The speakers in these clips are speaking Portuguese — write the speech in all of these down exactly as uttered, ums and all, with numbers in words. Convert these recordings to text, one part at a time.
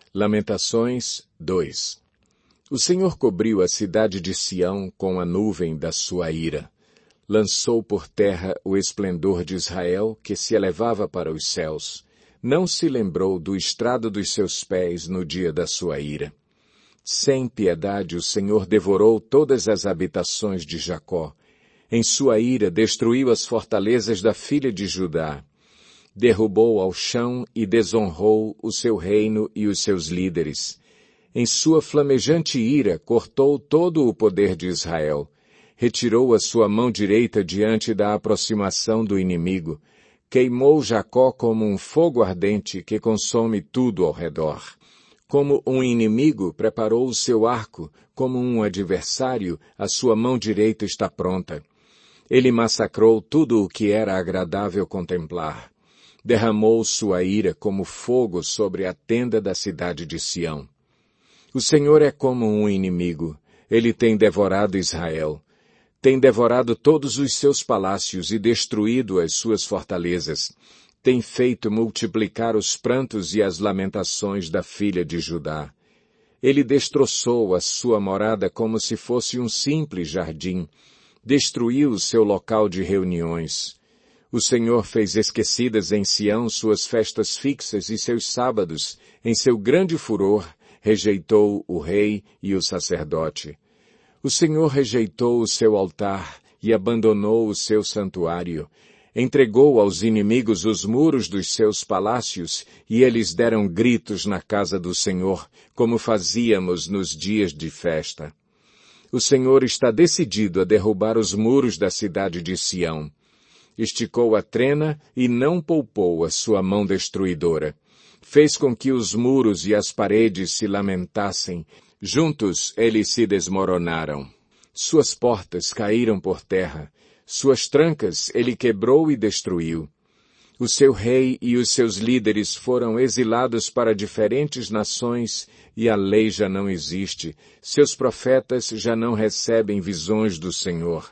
Lamentações dois. O Senhor cobriu a cidade de Sião com a nuvem da sua ira. Lançou por terra o esplendor de Israel, que se elevava para os céus. Não se lembrou do estrado dos seus pés no dia da sua ira. Sem piedade o Senhor devorou todas as habitações de Jacó. Em sua ira destruiu as fortalezas da filha de Judá. Derrubou ao chão e desonrou o seu reino e os seus líderes. Em sua flamejante ira cortou todo o poder de Israel. Retirou a sua mão direita diante da aproximação do inimigo. Queimou Jacó como um fogo ardente que consome tudo ao redor. Como um inimigo preparou o seu arco, como um adversário, a sua mão direita está pronta. Ele massacrou tudo o que era agradável contemplar. Derramou sua ira como fogo sobre a tenda da cidade de Sião. O Senhor é como um inimigo. Ele tem devorado Israel. Tem devorado todos os seus palácios e destruído as suas fortalezas. Tem feito multiplicar os prantos e as lamentações da filha de Judá. Ele destroçou a sua morada como se fosse um simples jardim. Destruiu o seu local de reuniões. O Senhor fez esquecidas em Sião suas festas fixas e seus sábados. Em seu grande furor, rejeitou o rei e o sacerdote. O Senhor rejeitou o seu altar e abandonou o seu santuário. Entregou aos inimigos os muros dos seus palácios, e eles deram gritos na casa do Senhor, como fazíamos nos dias de festa. O Senhor está decidido a derrubar os muros da cidade de Sião. Esticou a trena e não poupou a sua mão destruidora. Fez com que os muros e as paredes se lamentassem. Juntos eles se desmoronaram. Suas portas caíram por terra. Suas trancas ele quebrou e destruiu. O seu rei e os seus líderes foram exilados para diferentes nações e a lei já não existe. Seus profetas já não recebem visões do Senhor.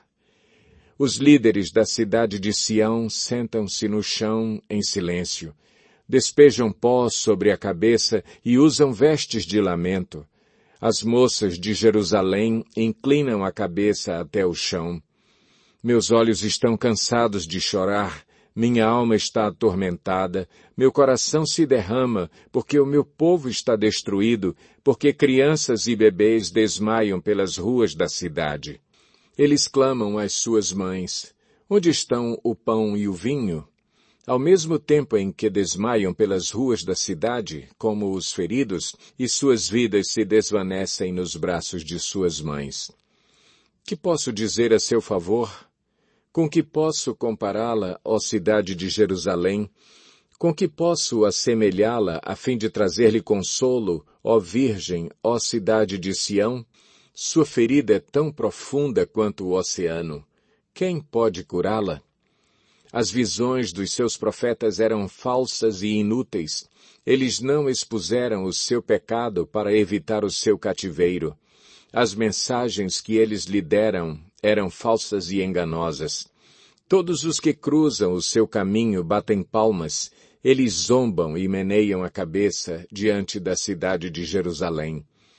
Os líderes da cidade de Sião sentam-se no chão em silêncio. Despejam pó sobre a cabeça e usam vestes de lamento. As moças de Jerusalém inclinam a cabeça até o chão. Meus olhos estão cansados de chorar, minha alma está atormentada, meu coração se derrama, porque o meu povo está destruído, porque crianças e bebês desmaiam pelas ruas da cidade. Eles clamam às suas mães, onde estão o pão e o vinho? Ao mesmo tempo em que desmaiam pelas ruas da cidade, como os feridos, e suas vidas se desvanecem nos braços de suas mães. Que posso dizer a seu favor? Com que posso compará-la, ó cidade de Jerusalém? Com que posso assemelhá-la a fim de trazer-lhe consolo, ó Virgem, ó cidade de Sião? Sua ferida é tão profunda quanto o oceano. Quem pode curá-la? As visões dos seus profetas eram falsas e inúteis. Eles não expuseram o seu pecado para evitar o seu cativeiro. As mensagens que eles lhe deram eram falsas e enganosas. Todos os que cruzam o seu caminho batem palmas. Eles zombam e meneiam a cabeça diante da cidade de Jerusalém.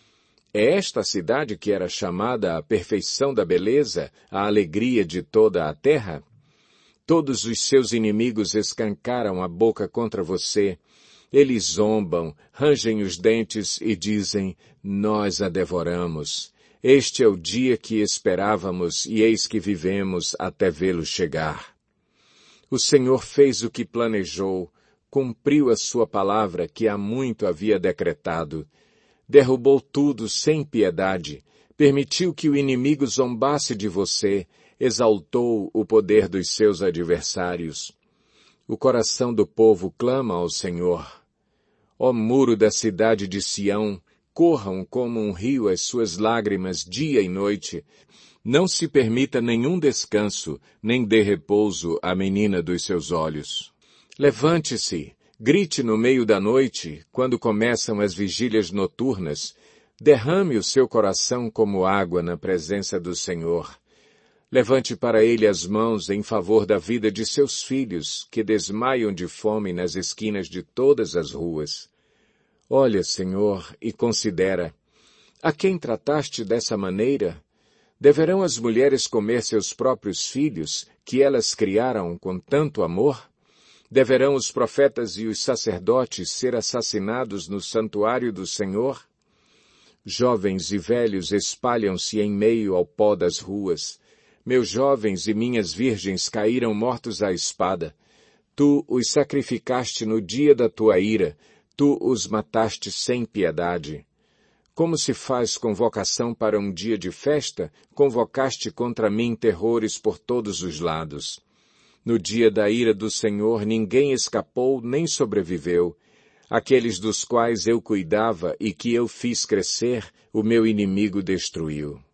É esta a cidade que era chamada a perfeição da beleza, a alegria de toda a terra? Todos os seus inimigos escancaram a boca contra você. Eles zombam, rangem os dentes e dizem, nós a devoramos. Este é o dia que esperávamos e eis que vivemos até vê-lo chegar. O Senhor fez o que planejou, cumpriu a sua palavra que há muito havia decretado. Derrubou tudo sem piedade, permitiu que o inimigo zombasse de você, exaltou o poder dos seus adversários. O coração do povo clama ao Senhor. Ó muro da cidade de Sião, corram como um rio as suas lágrimas dia e noite. Não se permita nenhum descanso, nem dê repouso à menina dos seus olhos. Levante-se, grite no meio da noite, quando começam as vigílias noturnas. Derrame o seu coração como água na presença do Senhor. Levante para ele as mãos em favor da vida de seus filhos, que desmaiam de fome nas esquinas de todas as ruas. Olha, Senhor, e considera. A quem trataste dessa maneira? Deverão as mulheres comer seus próprios filhos, que elas criaram com tanto amor? Deverão os profetas e os sacerdotes ser assassinados no santuário do Senhor? Jovens e velhos espalham-se em meio ao pó das ruas. Meus jovens e minhas virgens caíram mortos à espada. Tu os sacrificaste no dia da tua ira, tu os mataste sem piedade. Como se faz convocação para um dia de festa, convocaste contra mim terrores por todos os lados. No dia da ira do Senhor ninguém escapou nem sobreviveu. Aqueles dos quais eu cuidava e que eu fiz crescer, o meu inimigo destruiu.